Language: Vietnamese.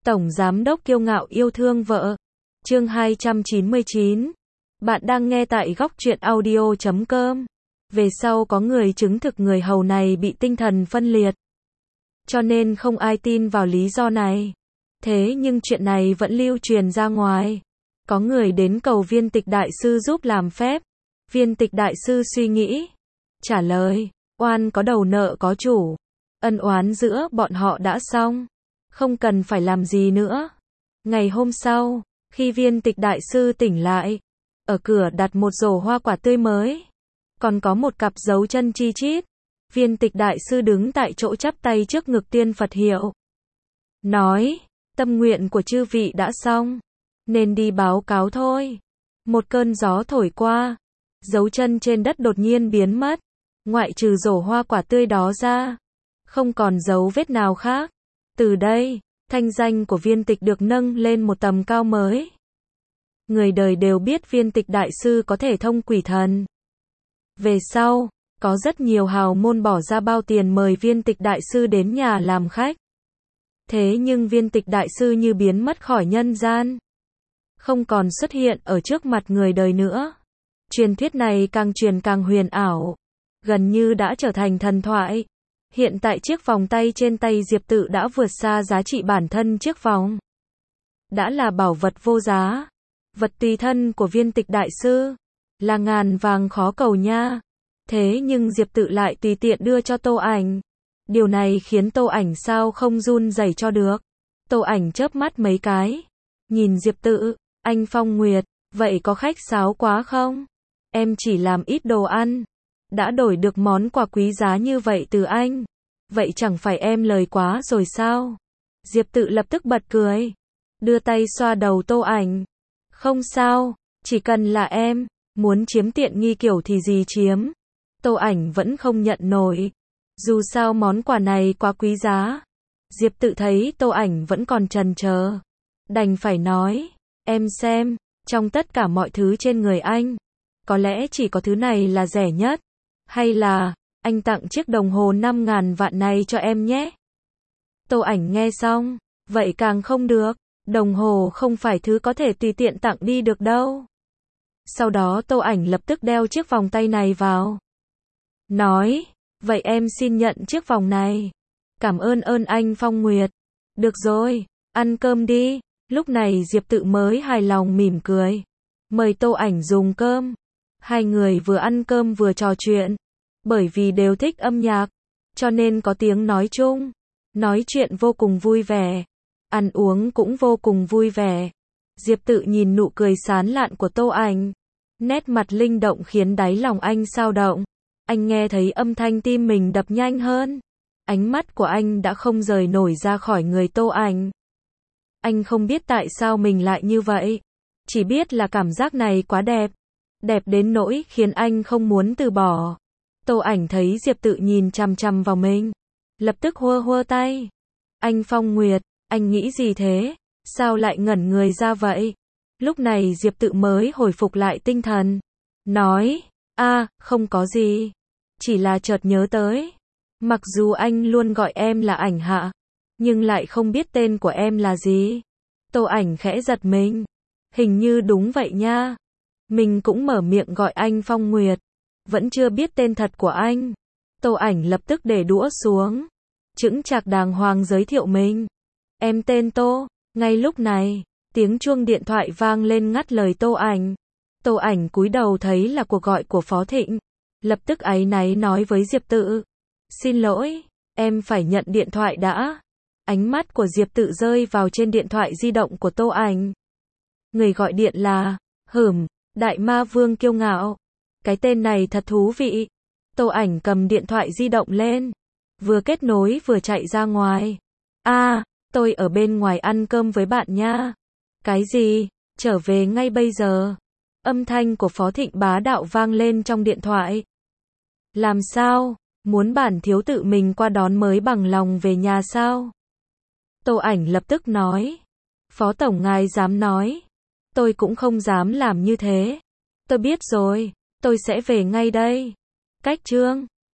Tổng giám đốc kiêu ngạo yêu thương vợ. Chương 299. Bạn đang nghe tại góc truyện audio.com. Về sau có người chứng thực người hầu này bị tinh thần phân liệt. Cho nên không ai tin vào lý do này. Thế nhưng chuyện này vẫn lưu truyền ra ngoài. Có người đến cầu Viên Tịch đại sư giúp làm phép. Viên Tịch đại sư suy nghĩ. Trả lời, oan có đầu nợ có chủ. Ân oán giữa bọn họ đã xong. Không cần phải làm gì nữa. Ngày hôm sau, khi Viên Tịch đại sư tỉnh lại, ở cửa đặt một rổ hoa quả tươi mới. Còn có một cặp dấu chân chi chít. Viên Tịch đại sư đứng tại chỗ chắp tay trước ngực tiên Phật hiệu. Nói, tâm nguyện của chư vị đã xong. Nên đi báo cáo thôi. Một cơn gió thổi qua. Dấu chân trên đất đột nhiên biến mất. Ngoại trừ rổ hoa quả tươi đó ra. Không còn dấu vết nào khác. Từ đây, thanh danh của Viên Tịch được nâng lên một tầm cao mới. Người đời đều biết Viên Tịch đại sư có thể thông quỷ thần. Về sau, có rất nhiều hào môn bỏ ra bao tiền mời Viên Tịch đại sư đến nhà làm khách. Thế nhưng Viên Tịch đại sư như biến mất khỏi nhân gian. Không còn xuất hiện ở trước mặt người đời nữa. Truyền thuyết này càng truyền càng huyền ảo. Gần như đã trở thành thần thoại. Hiện tại chiếc vòng tay trên tay Diệp Tự đã vượt xa giá trị bản thân chiếc vòng. Đã là bảo vật vô giá. Vật tùy thân của Viên Tịch đại sư. Là ngàn vàng khó cầu nha. Thế nhưng Diệp Tự lại tùy tiện đưa cho Tô Ảnh. Điều này khiến Tô Ảnh sao không run rẩy cho được. Tô Ảnh chớp mắt mấy cái. Nhìn Diệp Tự, anh Phong Nguyệt, vậy có khách sáo quá không? Em chỉ làm ít đồ ăn. Đã đổi được món quà quý giá như vậy từ anh. Vậy chẳng phải em lời quá rồi sao? Diệp Tự lập tức bật cười. Đưa tay xoa đầu Tô Ảnh. Không sao, chỉ cần là em. Muốn chiếm tiện nghi kiểu thì gì chiếm. Tô Ảnh vẫn không nhận nổi. Dù sao món quà này quá quý giá. Diệp Tự thấy Tô Ảnh vẫn còn chần chờ. Đành phải nói. Em xem, trong tất cả mọi thứ trên người anh. Có lẽ chỉ có thứ này là rẻ nhất. Hay là, anh tặng chiếc đồng hồ 5.000 vạn này cho em nhé. Tô Ảnh nghe xong. Vậy càng không được. Đồng hồ không phải thứ có thể tùy tiện tặng đi được đâu. Sau đó Tô Ảnh lập tức đeo chiếc vòng tay này vào. Nói, vậy em xin nhận chiếc vòng này. Cảm ơn anh Phong Nguyệt. Được rồi, ăn cơm đi. Lúc này Diệp Tự mới hài lòng mỉm cười. Mời Tô Ảnh dùng cơm. Hai người vừa ăn cơm vừa trò chuyện. Bởi vì đều thích âm nhạc. Cho nên có tiếng nói chung. Nói chuyện vô cùng vui vẻ. Ăn uống cũng vô cùng vui vẻ. Diệp Tự nhìn nụ cười sán lạn của Tô Ảnh. Nét mặt linh động khiến đáy lòng anh xao động. Anh nghe thấy âm thanh tim mình đập nhanh hơn. Ánh mắt của anh đã không rời nổi ra khỏi người Tô Ảnh. Anh không biết tại sao mình lại như vậy. Chỉ biết là cảm giác này quá đẹp. Đẹp đến nỗi khiến anh không muốn từ bỏ. Tô Ảnh thấy Diệp Tự nhìn chằm chằm vào mình. Lập tức hua hua tay. Anh Phong Nguyệt, anh nghĩ gì thế? Sao lại ngẩn người ra vậy? Lúc này Diệp Tự mới hồi phục lại tinh thần. Nói, không có gì. Chỉ là chợt nhớ tới. Mặc dù anh luôn gọi em là Ảnh Hạ. Nhưng lại không biết tên của em là gì. Tô Ảnh khẽ giật mình. Hình như đúng vậy nha. Mình cũng mở miệng gọi anh Phong Nguyệt. Vẫn chưa biết tên thật của anh. Tô Ảnh lập tức để đũa xuống. Chững chạc đàng hoàng giới thiệu mình. Em tên Tô. Ngay lúc này, tiếng chuông điện thoại vang lên ngắt lời Tô Ảnh. Tô Ảnh cúi đầu thấy là cuộc gọi của Phó Thịnh. Lập tức áy náy nói với Diệp Tự. Xin lỗi, em phải nhận điện thoại đã. Ánh mắt của Diệp Tự rơi vào trên điện thoại di động của Tô Ảnh. Người gọi điện là, Đại Ma Vương kiêu ngạo. Cái tên này thật thú vị. Tô Ảnh cầm điện thoại di động lên. Vừa kết nối vừa chạy ra ngoài. Tôi ở bên ngoài ăn cơm với bạn nha. Cái gì? Trở về ngay bây giờ. Âm thanh của Phó Thịnh bá đạo vang lên trong điện thoại. Làm sao? Muốn bản thiếu tự mình qua đón mới bằng lòng về nhà sao? Tô Ảnh lập tức nói. Phó Tổng ngài dám nói. Tôi cũng không dám làm như thế. Tôi biết rồi. Tôi sẽ về ngay đây. Cách chương